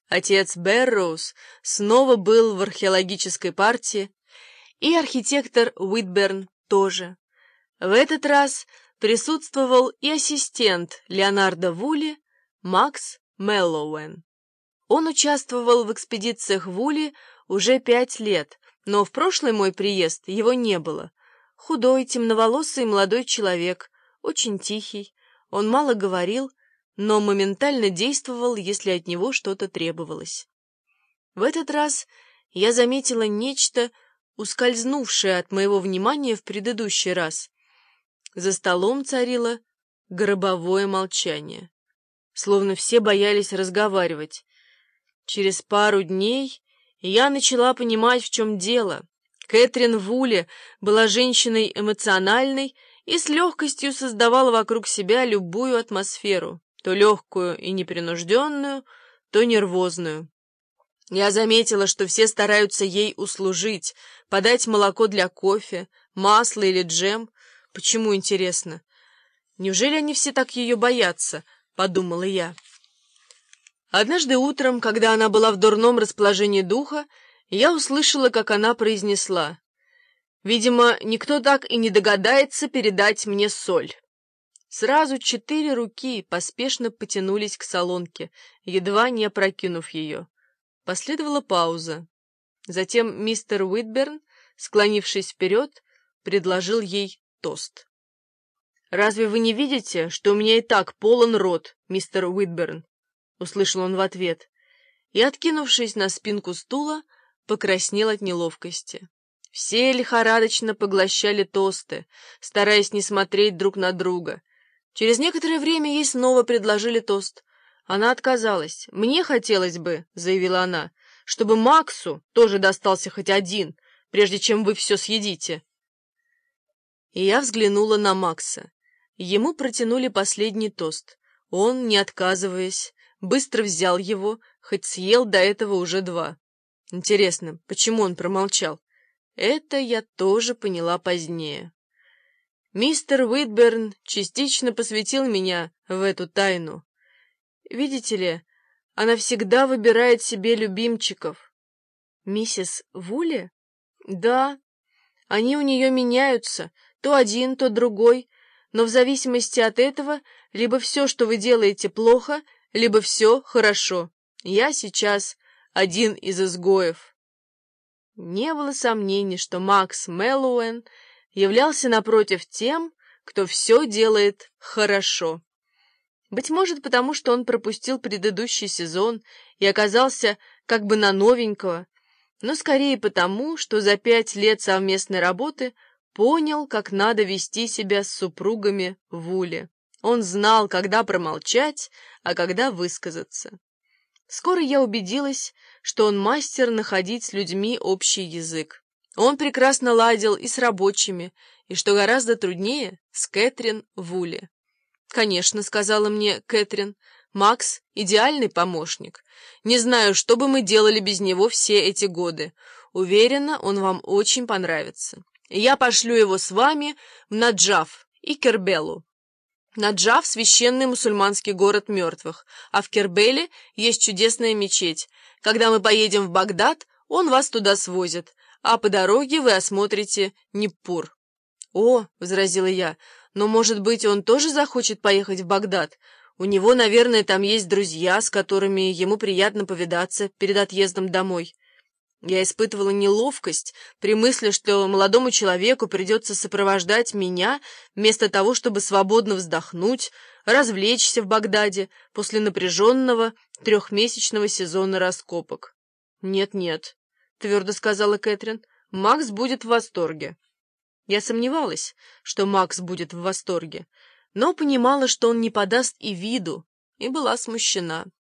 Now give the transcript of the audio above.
Отец Берроуз снова был в археологической партии, и архитектор Уитберн тоже. В этот раз присутствовал и ассистент Леонардо Вулли Макс Мэллоуэн. Он участвовал в экспедициях Вулли уже 5 лет, но в прошлый мой приезд его не было. Худой, темноволосый молодой человек, очень тихий, он мало говорил, но моментально действовал, если от него что-то требовалось. В этот раз я заметила нечто, ускользнувшее от моего внимания в предыдущий раз. За столом царило гробовое молчание, словно все боялись разговаривать. Через пару дней я начала понимать, в чем дело. Кэтрин Вулли была женщиной эмоциональной и с легкостью создавала вокруг себя любую атмосферу, то легкую и непринужденную, то нервозную. Я заметила, что все стараются ей услужить, подать молоко для кофе, масло или джем. Почему, интересно? Неужели они все так ее боятся? Подумала я. Однажды утром, когда она была в дурном расположении духа, я услышала, как она произнесла: «Видимо, никто так и не догадается передать мне соль». Сразу 4 руки поспешно потянулись к солонке, едва не опрокинув ее. Последовала пауза. Затем мистер Уитберн, склонившись вперед, предложил ей тост. «Разве вы не видите, что у меня и так полон рот, мистер Уитберн?» — услышал он в ответ, и, откинувшись на спинку стула, покраснел от неловкости. Все лихорадочно поглощали тосты, стараясь не смотреть друг на друга. Через некоторое время ей снова предложили тост. Она отказалась. «Мне хотелось бы, — заявила она, — чтобы Максу тоже достался хоть один, прежде чем вы все съедите». И я взглянула на Макса. Ему протянули последний тост. Он, не отказываясь, быстро взял его, хоть съел до этого уже 2. Интересно, почему он промолчал? Это я тоже поняла позднее. Мистер Уитберн частично посвятил меня в эту тайну. Видите ли, она всегда выбирает себе любимчиков. Миссис Вулли? Да, они у нее меняются, то один, то другой, но в зависимости от этого либо все, что вы делаете, плохо, либо все хорошо. Я сейчас один из изгоев. Не было сомнений, что Макс Мэллоуэн являлся напротив тем, кто все делает хорошо. Быть может, потому что он пропустил предыдущий сезон и оказался как бы на новенького, но скорее потому, что за 5 лет совместной работы понял, как надо вести себя с супругами Вулли. Он знал, когда промолчать, а когда высказаться. Скоро я убедилась, что он мастер находить с людьми общий язык. Он прекрасно ладил и с рабочими, и, что гораздо труднее, с Кэтрин Вулли. «Конечно, — сказала мне Кэтрин, — Макс — идеальный помощник. Не знаю, что бы мы делали без него все эти годы. Уверена, он вам очень понравится. Я пошлю его с вами в Наджаф и Кербелу. Наджаф — священный мусульманский город мертвых, а в Кербеле есть чудесная мечеть. Когда мы поедем в Багдад, он вас туда свозит, а по дороге вы осмотрите Ниппур». «О, — возразила я, — но, может быть, он тоже захочет поехать в Багдад? У него, наверное, там есть друзья, с которыми ему приятно повидаться перед отъездом домой». Я испытывала неловкость при мысли, что молодому человеку придется сопровождать меня вместо того, чтобы свободно вздохнуть, развлечься в Багдаде после напряженного 3-месячного сезона раскопок. «Нет-нет», — твердо сказала Кэтрин, — «Макс будет в восторге». Я сомневалась, что Макс будет в восторге, но понимала, что он не подаст и виду, и была смущена.